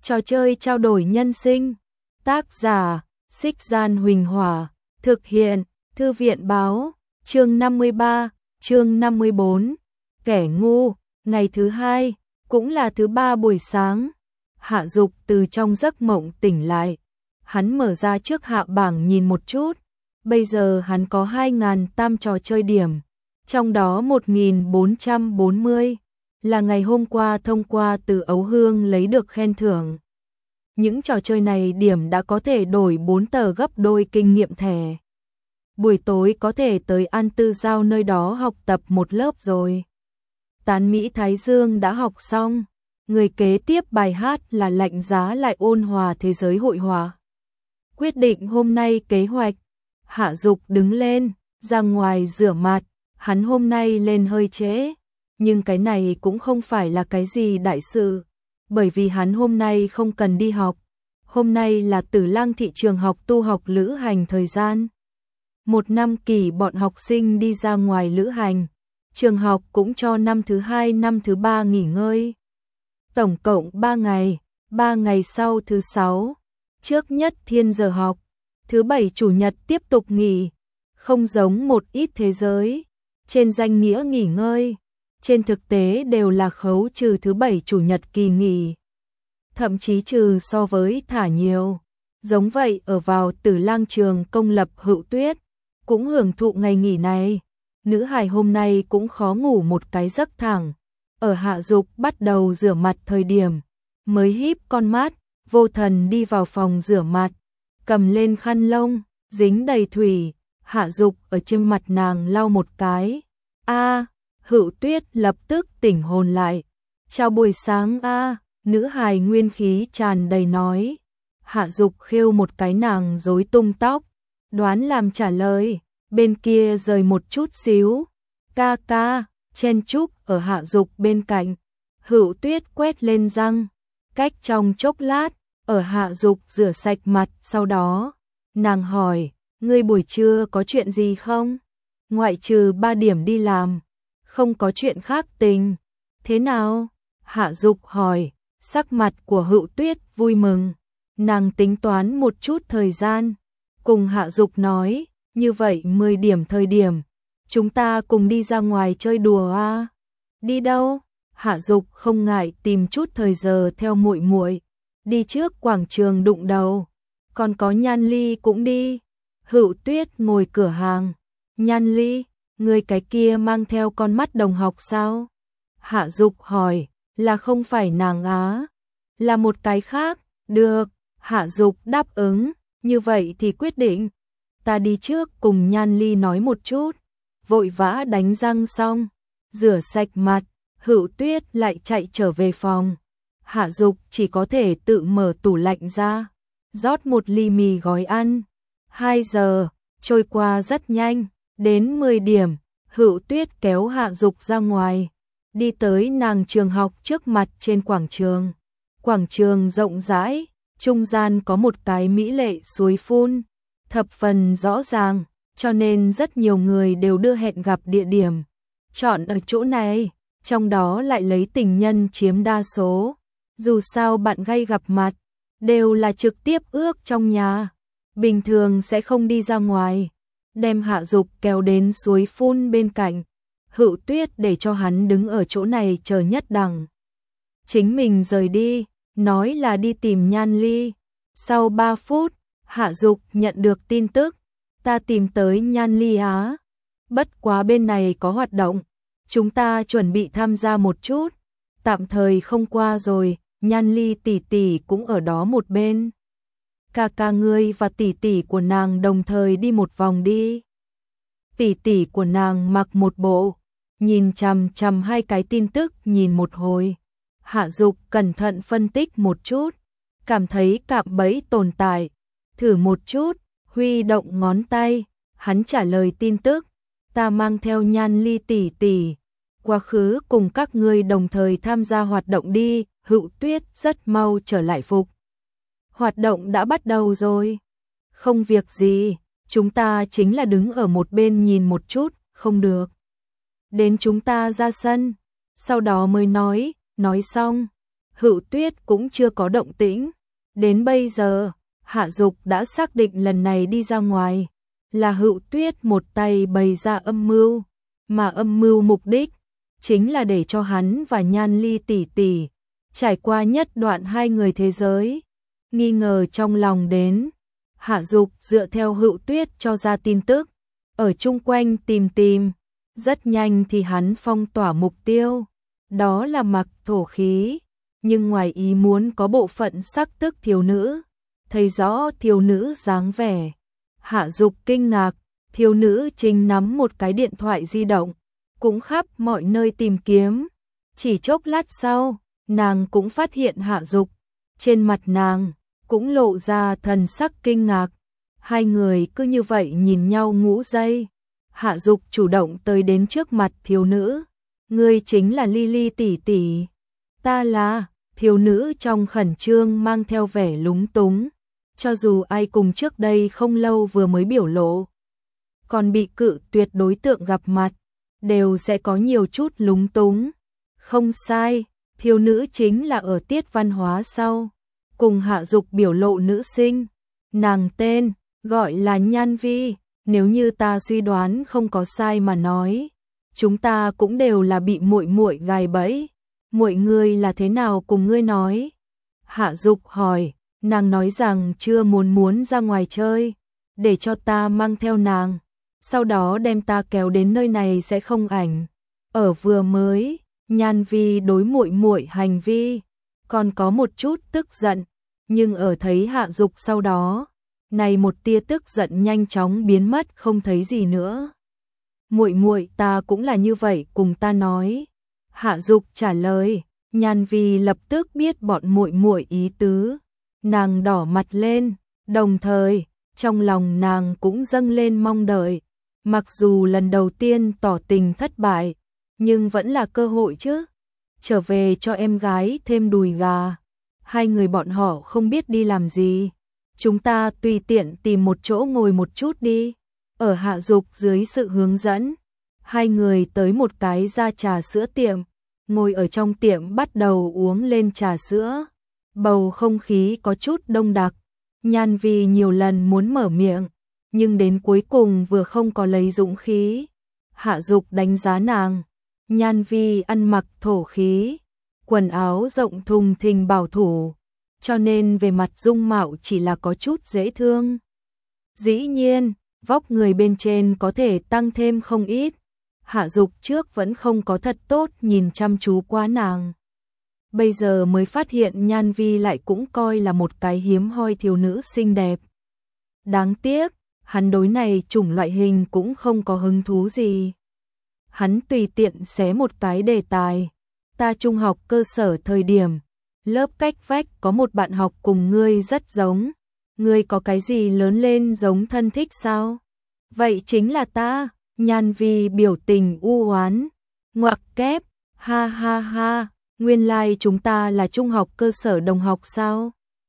Trò chơi trao đổi nhân sinh. Tác giả, Xích Gian Huỳnh Hỏa. Thực hiện, Thư viện Báo. Chương 53, chương 54. Kẻ ngu. Ngày thứ hai, cũng là thứ ba buổi sáng. Hạ Dục từ trong giấc mộng tỉnh lại. Hắn mở ra trước hạ bảng nhìn một chút. Bây giờ hắn có 2.000 tam trò chơi điểm. Trong đó 1.440 là ngày hôm qua thông qua từ Ấu Hương lấy được khen thưởng. Những trò chơi này điểm đã có thể đổi 4 tờ gấp đôi kinh nghiệm thẻ. Buổi tối có thể tới An Tư Giao nơi đó học tập một lớp rồi. Tán Mỹ Thái Dương đã học xong. Người kế tiếp bài hát là Lạnh Giá Lại Ôn Hòa Thế Giới Hội Họa. Quyết định hôm nay kế hoạch. Hạ Dục đứng lên, ra ngoài rửa mặt. Hắn hôm nay lên hơi trễ, nhưng cái này cũng không phải là cái gì đại sự, bởi vì hắn hôm nay không cần đi học. Hôm nay là Tử Lăng thị trường học tu học lữ hành thời gian. Một năm kỳ bọn học sinh đi ra ngoài lữ hành, trường học cũng cho năm thứ 2 năm thứ 3 nghỉ ngơi. Tổng cộng 3 ngày, 3 ngày sau thứ 6, trước nhất thiên giờ học, thứ 7 chủ nhật tiếp tục nghỉ, không giống một ít thế giới. Trên danh nghĩa nghỉ ngơi, trên thực tế đều là khấu trừ thứ 7 chủ nhật kỳ nghỉ. Thậm chí trừ so với thả nhiều. Giống vậy ở vào Tử Lang trường công lập Hữu Tuyết, cũng hưởng thụ ngày nghỉ này. Nữ hài hôm nay cũng khó ngủ một cái giấc thẳng. Ở Hạ Dục bắt đầu rửa mặt thời điểm, mới híp con mắt, vô thần đi vào phòng rửa mặt, cầm lên khăn lông, dính đầy thủy. Hạ Dục ở trên mặt nàng lau một cái. Hữu Tuyết lập tức tỉnh hồn lại. Chào buổi sáng nữ hài nguyên khí tràn đầy nói. Hạ Dục khêu một cái nàng rối tung tóc, đoán làm trả lời, bên kia rời một chút xíu. Ca ca, chen chúc ở Hạ Dục bên cạnh. Hữu Tuyết quét lên răng, cách trong chốc lát, ở Hạ Dục rửa sạch mặt sau đó, nàng hỏi, ngươi buổi trưa có chuyện gì không? Ngoại trừ 3 điểm đi làm, không có chuyện khác tình. Thế nào? Hạ Dục hỏi, sắc mặt của Hữu Tuyết vui mừng. Nàng tính toán một chút thời gian, cùng Hạ Dục nói, như vậy 10 điểm thời điểm, chúng ta cùng đi ra ngoài chơi đùa à? Đi đâu? Hạ Dục không ngại tìm chút thời giờ theo muội muội, đi trước quảng trường đụng đầu, còn có Nhan Ly cũng đi. Hữu Tuyết ngồi cửa hàng. Nhan Ly, người cái kia mang theo con mắt đồng học sao? Hạ Dục hỏi, là không phải nàng á? Là một cái khác, được. Hạ Dục đáp ứng, như vậy thì quyết định. Ta đi trước cùng Nhan Ly nói một chút. Vội vã đánh răng xong, rửa sạch mặt, Hữu Tuyết lại chạy trở về phòng. Hạ Dục chỉ có thể tự mở tủ lạnh ra, rót một ly mì gói ăn. 2 giờ, trôi qua rất nhanh, đến 10 điểm, Hữu Tuyết kéo Hạ Dục ra ngoài, đi tới nàng trường học trước mặt trên quảng trường. Quảng trường rộng rãi, trung gian có một cái mỹ lệ suối phun, thập phần rõ ràng, cho nên rất nhiều người đều đưa hẹn gặp địa điểm. Chọn ở chỗ này, trong đó lại lấy tình nhân chiếm đa số. Dù sao bạn gay gặp mặt, đều là trực tiếp ước trong nhà. Bình thường sẽ không đi ra ngoài. Đem Hạ Dục kéo đến suối phun bên cạnh. Hữu Tuyết để cho hắn đứng ở chỗ này chờ nhất đẳng. Chính mình rời đi, nói là đi tìm Nhan Ly. Sau 3 phút, Hạ Dục nhận được tin tức. Ta tìm tới Nhan Ly á. Bất quá bên này có hoạt động. Chúng ta chuẩn bị tham gia một chút. Tạm thời không qua rồi, Nhan Ly tỷ tỷ cũng ở đó một bên. Ca ca ngươi và tỷ tỷ của nàng đồng thời đi một vòng đi. Tỷ tỷ của nàng mặc một bộ, nhìn chằm chằm 2 cái tin tức nhìn một hồi. Hạ Dục cẩn thận phân tích một chút, cảm thấy cạm bẫy tồn tại. Thử một chút, huy động ngón tay, hắn trả lời tin tức. Ta mang theo Nhan Ly tỷ tỷ, quá khứ cùng các ngươi đồng thời tham gia hoạt động đi. Hữu Tuyết rất mau trở lại phục. Hoạt động đã bắt đầu rồi. Không việc gì, chúng ta chính là đứng ở một bên nhìn một chút, không được. Đến chúng ta ra sân, sau đó mới nói xong, Hữu Tuyết cũng chưa có động tĩnh. Đến bây giờ, Hạ Dục đã xác định lần này đi ra ngoài là Hữu Tuyết một tay bày ra âm mưu, mà âm mưu mục đích chính là để cho hắn và Nhan Ly tỷ tỷ trải qua nhất đoạn hai người thế giới. Nghi ngờ trong lòng đến, Hạ Dục dựa theo Hữu Tuyết cho ra tin tức, ở chung quanh tìm, rất nhanh thì hắn phong tỏa mục tiêu, đó là Mặc Thổ Khí, nhưng ngoài ý muốn có bộ phận sắc tức thiếu nữ, thấy rõ thiếu nữ dáng vẻ. Hạ Dục kinh ngạc, thiếu nữ chính nắm một cái điện thoại di động, cũng khắp mọi nơi tìm kiếm. Chỉ chốc lát sau, nàng cũng phát hiện Hạ Dục, trên mặt nàng cũng lộ ra thần sắc kinh ngạc. Hai người cứ như vậy nhìn nhau ngũ giây. Hạ Dục chủ động tới đến trước mặt thiếu nữ. Ngươi chính là Ly tỷ tỷ. Ta là. Thiếu nữ trong khẩn trương mang theo vẻ lúng túng. Cho dù ai cùng trước đây không lâu vừa mới biểu lộ, còn bị cự tuyệt đối tượng gặp mặt, đều sẽ có nhiều chút lúng túng. Không sai, thiếu nữ chính là ở tiết văn hóa sau, cùng Hạ Dục biểu lộ nữ sinh. Nàng tên, gọi là Nhan Vi, nếu như ta suy đoán không có sai mà nói, chúng ta cũng đều là bị muội muội gài bẫy. Muội ngươi là thế nào cùng ngươi nói? Hạ Dục hỏi, nàng nói rằng chưa muốn ra ngoài chơi, để cho ta mang theo nàng, sau đó đem ta kéo đến nơi này sẽ không ảnh. Ở vừa mới, Nhan Vi đối muội muội hành vi còn có một chút tức giận, nhưng ở thấy Hạ Dục sau đó, này một tia tức giận nhanh chóng biến mất không thấy gì nữa. Muội muội ta cũng là như vậy cùng ta nói. Hạ Dục trả lời, Nhan Vi lập tức biết bọn muội muội ý tứ, nàng đỏ mặt lên, đồng thời trong lòng nàng cũng dâng lên mong đợi. Mặc dù lần đầu tiên tỏ tình thất bại, nhưng vẫn là cơ hội chứ. Trở về cho em gái thêm đùi gà. Hai người bọn họ không biết đi làm gì, chúng ta tùy tiện tìm một chỗ ngồi một chút đi. Ở Hạ Dục dưới sự hướng dẫn, hai người tới một cái ra trà sữa tiệm, ngồi ở trong tiệm bắt đầu uống lên trà sữa. Bầu không khí có chút đông đặc, Nhan Vi nhiều lần muốn mở miệng, nhưng đến cuối cùng vừa không có lấy dũng khí. Hạ Dục đánh giá nàng, Nhan Vi ăn mặc thổ khí, quần áo rộng thùng thình bảo thủ, cho nên về mặt dung mạo chỉ là có chút dễ thương. Dĩ nhiên, vóc người bên trên có thể tăng thêm không ít. Hạ Dục trước vẫn không có thật tốt nhìn chăm chú quá nàng. Bây giờ mới phát hiện Nhan Vi lại cũng coi là một cái hiếm hoi thiếu nữ xinh đẹp. Đáng tiếc, hắn đối này chủng loại hình cũng không có hứng thú gì. Hắn tùy tiện xé một cái đề tài. Ta trung học cơ sở thời điểm, lớp cách vách có một bạn học cùng ngươi rất giống. Ngươi có cái gì lớn lên giống thân thích sao? Vậy chính là ta. Nhan Vi biểu tình u oán, ngoặc kép, ha ha ha, nguyên lai chúng ta là trung học cơ sở đồng học sao?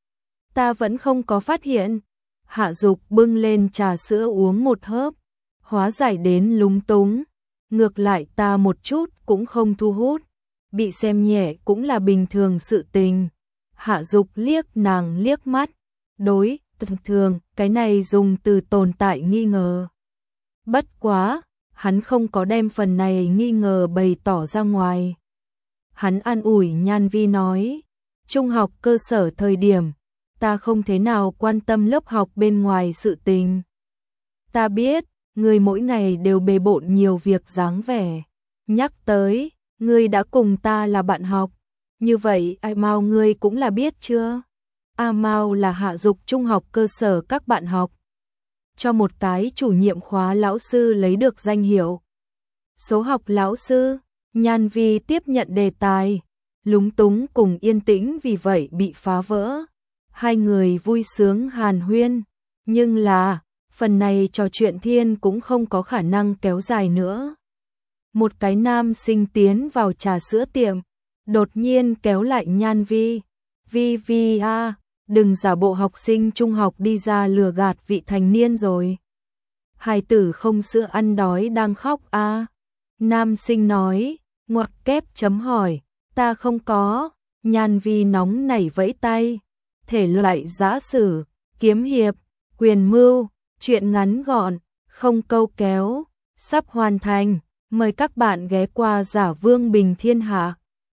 Ta vẫn không có phát hiện. Hạ Dục bưng lên trà sữa uống một hớp, hóa giải đến lúng túng. Ngược lại ta một chút cũng không thu hút, bị xem nhẹ cũng là bình thường sự tình. Hạ Dục liếc nàng liếc mắt, đối, thường, cái này dùng từ tồn tại nghi ngờ. Bất quá, hắn không có đem phần này nghi ngờ bày tỏ ra ngoài. Hắn an ủi Nhan Vi nói, trung học cơ sở thời điểm, ta không thế nào quan tâm lớp học bên ngoài sự tình. Ta biết, ngươi mỗi ngày đều bề bộn nhiều việc dáng vẻ. Nhắc tới, ngươi đã cùng ta là bạn học. Như vậy ai Mao ngươi cũng là biết chưa? A Mao là Hạ Dục trung học cơ sở các bạn học. Cho một cái chủ nhiệm khóa lão sư lấy được danh hiệu. Số học lão sư, Nhan Vi tiếp nhận đề tài. Lúng túng cùng yên tĩnh vì vậy bị phá vỡ. Hai người vui sướng hàn huyên. Nhưng là, phần này trò chuyện thiên cũng không có khả năng kéo dài nữa. Một cái nam sinh tiến vào trà sữa tiệm, đột nhiên kéo lại Nhan Vi. Vi à, đừng giả bộ học sinh trung học đi ra lừa gạt vị thành niên rồi. Hài tử không sữa ăn đói đang khóc à. Nam sinh nói, ngoặc kép chấm hỏi, ta không có. Nhan Vi nóng nảy vẫy tay. Thể loại giã sử, kiếm hiệp, quyền mưu, truyện ngắn gọn, không câu kéo, sắp hoàn thành. Mời các bạn ghé qua Giả Vương Bình Thiên Hạ.